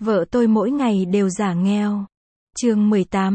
Vợ tôi mỗi ngày đều giả nghèo. Chương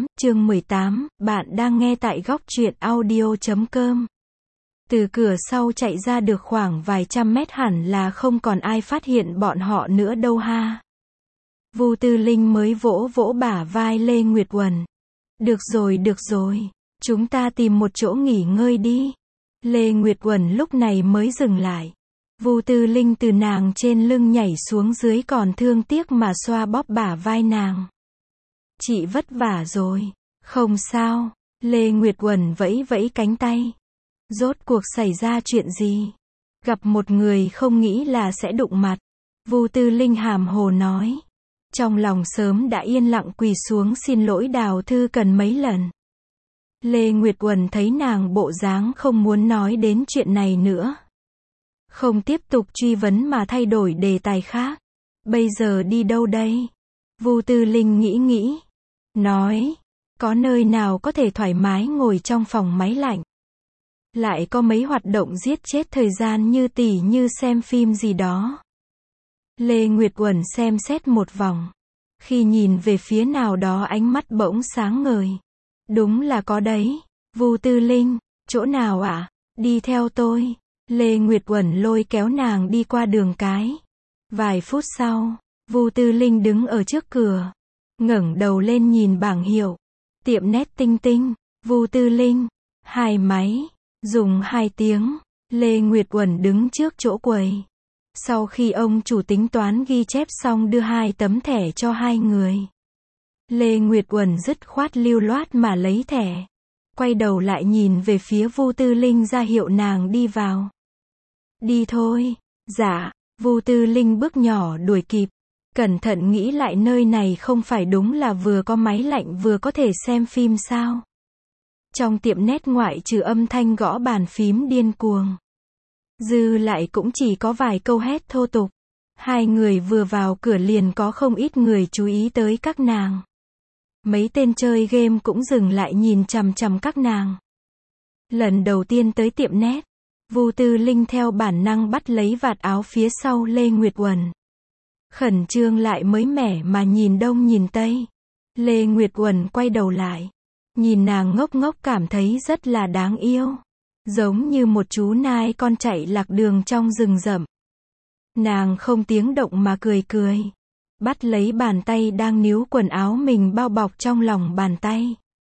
18, bạn đang nghe tại góc truyện audio.com. Từ cửa sau chạy ra được khoảng vài trăm mét hẳn là không còn ai phát hiện bọn họ nữa đâu ha. Vu Tư Linh mới vỗ vỗ bả vai Lê Nguyệt Uẩn. Được rồi, chúng ta tìm một chỗ nghỉ ngơi đi. Lê Nguyệt Uẩn lúc này mới dừng lại. Vu Tư Linh từ nàng trên lưng nhảy xuống dưới còn thương tiếc mà xoa bóp bả vai nàng. Chị vất vả rồi. Không sao. Lê Nguyệt Uẩn vẫy vẫy cánh tay. Rốt cuộc xảy ra chuyện gì? Gặp một người không nghĩ là sẽ đụng mặt. Vu Tư Linh hàm hồ nói. Trong lòng sớm đã yên lặng quỳ xuống xin lỗi Đào Thư Cần mấy lần. Lê Nguyệt Uẩn thấy nàng bộ dáng không muốn nói đến chuyện này nữa. Không tiếp tục truy vấn mà thay đổi đề tài khác. Bây giờ đi đâu đây? Vu Tư Linh nghĩ. Nói, có nơi nào có thể thoải mái ngồi trong phòng máy lạnh. Lại có mấy hoạt động giết chết thời gian như xem phim gì đó. Lê Nguyệt Uẩn xem xét một vòng. Khi nhìn về phía nào đó ánh mắt bỗng sáng ngời. Đúng là có đấy. Vu Tư Linh, chỗ nào ạ? Đi theo tôi. Lê Nguyệt Uẩn lôi kéo nàng đi qua đường cái. Vài phút sau, Vu Tư Linh đứng ở trước cửa. Ngẩng đầu lên nhìn bảng hiệu. Tiệm nét Tinh Tinh. Vu Tư Linh. 2 máy. Dùng 2 tiếng. Lê Nguyệt Uẩn đứng trước chỗ quầy. Sau khi ông chủ tính toán ghi chép xong đưa 2 tấm thẻ cho 2 người. Lê Nguyệt Uẩn dứt khoát lưu loát mà lấy thẻ. Quay đầu lại nhìn về phía Vu Tư Linh ra hiệu nàng đi vào. Đi thôi. Dạ. Vu Tư Linh bước nhỏ đuổi kịp. Cẩn thận nghĩ lại nơi này không phải đúng là vừa có máy lạnh vừa có thể xem phim sao. Trong tiệm nét ngoại trừ âm thanh gõ bàn phím điên cuồng. Dư lại cũng chỉ có vài câu hét thô tục. 2 người vừa vào cửa liền có không ít người chú ý tới các nàng. Mấy tên chơi game cũng dừng lại nhìn chằm chằm các nàng. Lần đầu tiên tới tiệm nét, Vu Tư Linh theo bản năng bắt lấy vạt áo phía sau Lê Nguyệt Uẩn. Khẩn trương lại mới mẻ mà nhìn đông nhìn tây. Lê Nguyệt Uẩn quay đầu lại. Nhìn nàng ngốc ngốc cảm thấy rất là đáng yêu. Giống như một chú nai con chạy lạc đường trong rừng rậm. Nàng không tiếng động mà cười. Bắt lấy bàn tay đang níu quần áo mình bao bọc trong lòng bàn tay.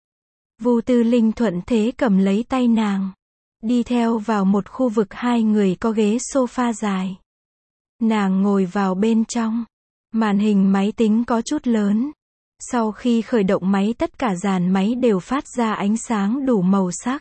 Vu Tư Linh thuận thế cầm lấy tay nàng. Đi theo vào một khu vực 2 người có ghế sofa dài. Nàng ngồi vào bên trong. Màn hình máy tính có chút lớn. Sau khi khởi động máy tất cả dàn máy đều phát ra ánh sáng đủ màu sắc.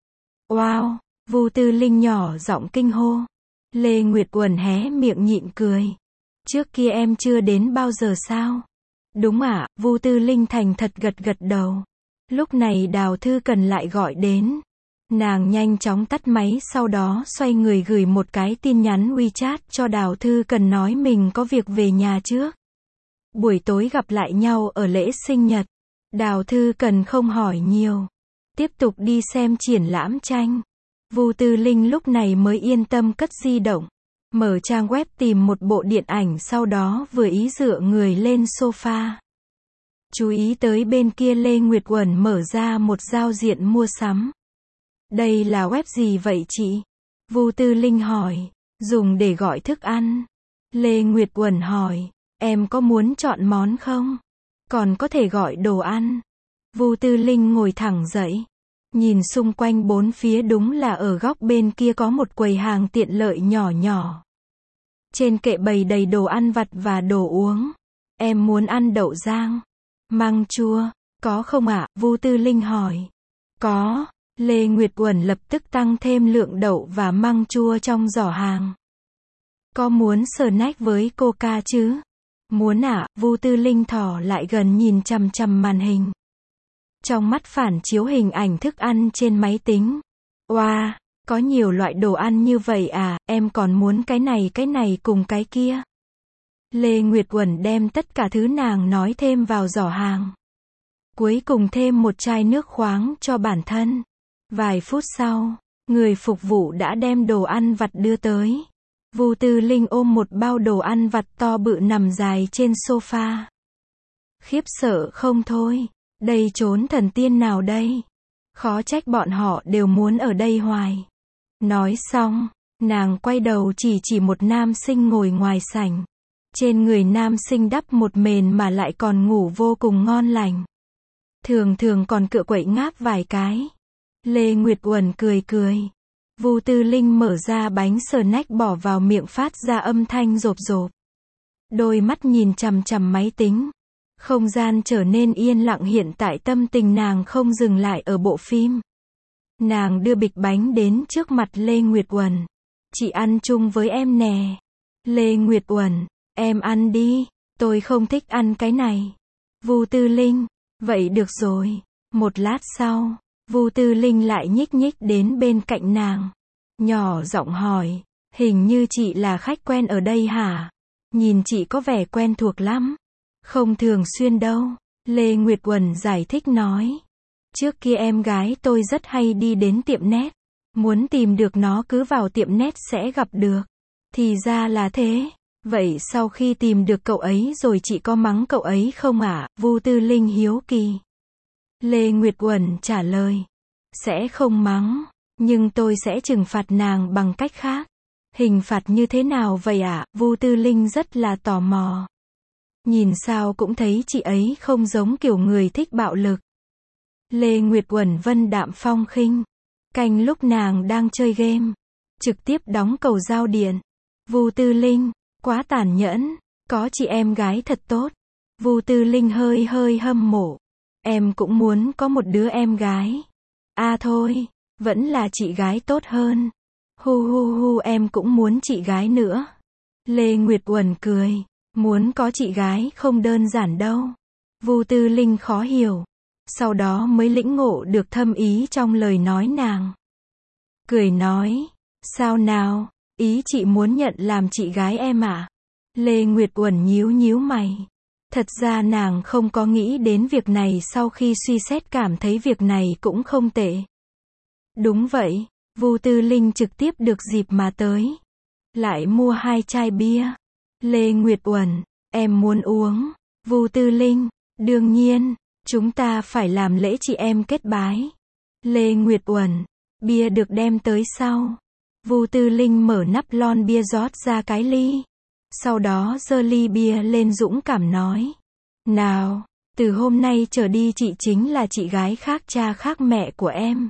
Wow! Vu Tư Linh nhỏ giọng kinh hô. Lê Nguyệt Uẩn hé miệng nhịn cười. Trước kia em chưa đến bao giờ sao? Đúng ạ. Vu Tư Linh thành thật gật đầu. Lúc này Đào Thư Cần lại gọi đến. Nàng nhanh chóng tắt máy sau đó xoay người gửi một cái tin nhắn WeChat cho Đào Thư Cần nói mình có việc về nhà trước. Buổi tối gặp lại nhau ở lễ sinh nhật. Đào Thư Cần không hỏi nhiều. Tiếp tục đi xem triển lãm tranh. Vu Tư Linh lúc này mới yên tâm cất di động. Mở trang web tìm một bộ điện ảnh sau đó vừa ý dựa người lên sofa. Chú ý tới bên kia Lê Nguyệt Uẩn mở ra một giao diện mua sắm. Đây là web gì vậy chị? Vu Tư Linh hỏi. Dùng để gọi thức ăn. Lê Nguyệt Uẩn hỏi. Em có muốn chọn món không? Còn có thể gọi đồ ăn. Vu Tư Linh ngồi thẳng dậy. Nhìn xung quanh bốn phía đúng là ở góc bên kia có một quầy hàng tiện lợi nhỏ. Trên kệ bày đầy đồ ăn vặt và đồ uống. Em muốn ăn đậu rang. Măng chua. Có không ạ? Vu Tư Linh hỏi. Có. Lê Nguyệt Uẩn lập tức tăng thêm lượng đậu và măng chua trong giỏ hàng. Có muốn snack với coca chứ? Muốn ạ. Vu Tư Linh thò lại gần nhìn chằm chằm màn hình. Trong mắt phản chiếu hình ảnh thức ăn trên máy tính. Wow, có nhiều loại đồ ăn như vậy à, em còn muốn cái này cùng cái kia. Lê Nguyệt Uẩn đem tất cả thứ nàng nói thêm vào giỏ hàng. Cuối cùng thêm một chai nước khoáng cho bản thân. Vài phút sau, người phục vụ đã đem đồ ăn vặt đưa tới. Vu Tư Linh ôm một bao đồ ăn vặt to bự nằm dài trên sofa. Khiếp sợ không thôi. Đây chốn thần tiên nào đây? Khó trách bọn họ đều muốn ở đây hoài. Nói xong, nàng quay đầu chỉ một nam sinh ngồi ngoài sảnh. Trên người nam sinh đắp một mền mà lại còn ngủ vô cùng ngon lành. Thường thường còn cựa quậy ngáp vài cái. Lê Nguyệt Uẩn cười cười. Vu Tư Linh mở ra bánh snack bỏ vào miệng phát ra âm thanh rộp rộp. Đôi mắt nhìn chằm chằm máy tính. Không gian trở nên yên lặng, hiện tại tâm tình nàng không dừng lại ở bộ phim. Nàng đưa bịch bánh đến trước mặt Lê Nguyệt Uẩn. Chị ăn chung với em nè. Lê Nguyệt Uẩn, em ăn đi, tôi không thích ăn cái này. Vu Tư Linh, vậy được rồi. Một lát sau, Vu Tư Linh lại nhích nhích đến bên cạnh nàng. Nhỏ giọng hỏi, hình như chị là khách quen ở đây hả? Nhìn chị có vẻ quen thuộc lắm. Không thường xuyên đâu. Lê Nguyệt Uẩn giải thích nói. Trước kia em gái tôi rất hay đi đến tiệm nét. Muốn tìm được nó cứ vào tiệm nét sẽ gặp được. Thì ra là thế. Vậy sau khi tìm được cậu ấy rồi chị có mắng cậu ấy không ạ? Vu Tư Linh hiếu kỳ. Lê Nguyệt Uẩn trả lời. Sẽ không mắng. Nhưng tôi sẽ trừng phạt nàng bằng cách khác. Hình phạt như thế nào vậy ạ? Vu Tư Linh rất là tò mò. Nhìn sao cũng thấy chị ấy không giống kiểu người thích bạo lực. Lê Nguyệt Uẩn vân đạm phong khinh. Canh lúc nàng đang chơi game. Trực tiếp đóng cầu giao điện. Vu Tư Linh, quá tàn nhẫn. Có chị em gái thật tốt. Vu Tư Linh hơi hâm mộ. Em cũng muốn có một đứa em gái. À thôi, vẫn là chị gái tốt hơn. Hu em cũng muốn chị gái nữa. Lê Nguyệt Uẩn cười. Muốn có chị gái không đơn giản đâu. Vu Tư Linh khó hiểu. Sau đó mới lĩnh ngộ được thâm ý trong lời nói nàng. Cười nói. Sao nào, ý chị muốn nhận làm chị gái em à? Lê Nguyệt Uẩn nhíu mày. Thật ra nàng không có nghĩ đến việc này, sau khi suy xét cảm thấy việc này cũng không tệ. Đúng vậy, Vu Tư Linh trực tiếp được dịp mà tới. Lại mua 2 chai bia. Lê Nguyệt Uẩn, em muốn uống. Vu Tư Linh, đương nhiên, chúng ta phải làm lễ chị em kết bái. Lê Nguyệt Uẩn, bia được đem tới sau. Vu Tư Linh mở nắp lon bia rót ra cái ly. Sau đó giơ ly bia lên dũng cảm nói. Nào, từ hôm nay trở đi chị chính là chị gái khác cha khác mẹ của em.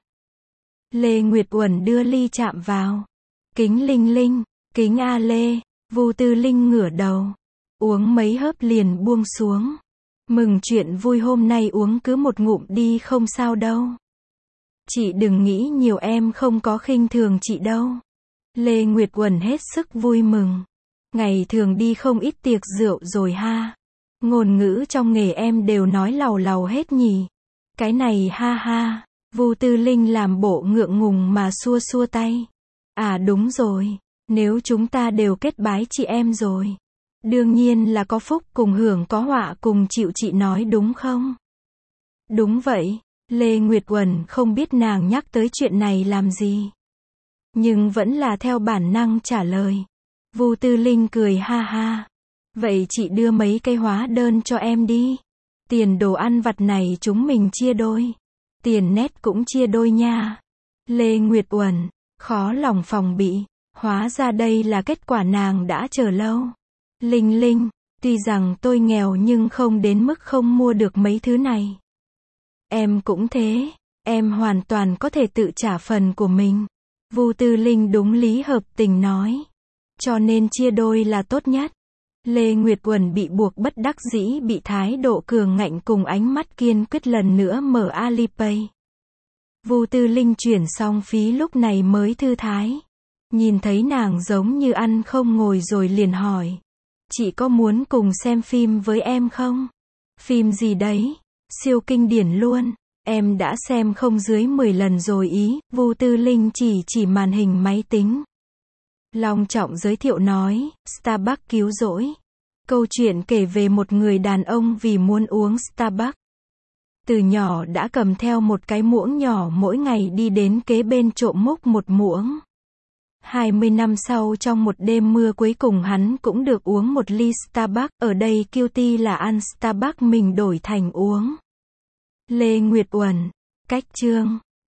Lê Nguyệt Uẩn đưa ly chạm vào. Kính linh linh, kính a Lê. Vu Tư Linh ngửa đầu. Uống mấy hớp liền buông xuống. Mừng chuyện vui hôm nay uống cứ một ngụm đi không sao đâu. Chị đừng nghĩ nhiều, em không có khinh thường chị đâu. Lê Nguyệt Uẩn hết sức vui mừng. Ngày thường đi không ít tiệc rượu rồi ha. Ngôn ngữ trong nghề em đều nói làu hết nhỉ. Cái này ha ha. Vu Tư Linh làm bộ ngượng ngùng mà xua tay. À đúng rồi. Nếu chúng ta đều kết bái chị em rồi. Đương nhiên là có phúc cùng hưởng có họa cùng chịu, chị nói đúng không? Đúng vậy. Lê Nguyệt Uẩn không biết nàng nhắc tới chuyện này làm gì. Nhưng vẫn là theo bản năng trả lời. Vu Tư Linh cười ha ha. Vậy chị đưa mấy cái hóa đơn cho em đi. Tiền đồ ăn vặt này chúng mình chia đôi. Tiền nét cũng chia đôi nha. Lê Nguyệt Uẩn, khó lòng phòng bị. Hóa ra đây là kết quả nàng đã chờ lâu. Linh Linh, tuy rằng tôi nghèo nhưng không đến mức không mua được mấy thứ này. Em cũng thế, em hoàn toàn có thể tự trả phần của mình. Vu Tư Linh đúng lý hợp tình nói. Cho nên chia đôi là tốt nhất. Lê Nguyệt Uẩn bị buộc bất đắc dĩ, bị thái độ cường ngạnh cùng ánh mắt kiên quyết lần nữa mở Alipay. Vu Tư Linh chuyển xong phí lúc này mới thư thái. Nhìn thấy nàng giống như ăn không ngồi rồi liền hỏi. Chị có muốn cùng xem phim với em không? Phim gì đấy? Siêu kinh điển luôn. Em đã xem không dưới 10 lần rồi ý. Vu Tư Linh chỉ màn hình máy tính. Long trọng giới thiệu nói, Starbucks cứu rỗi. Câu chuyện kể về một người đàn ông vì muốn uống Starbucks. Từ nhỏ đã cầm theo một cái muỗng nhỏ, mỗi ngày đi đến kế bên trộm múc một muỗng. 20 năm sau trong một đêm mưa cuối cùng hắn cũng được uống một ly Starbucks, ở đây Cutie là ăn Starbucks mình đổi thành uống. Lê Nguyệt Uẩn. Cách chương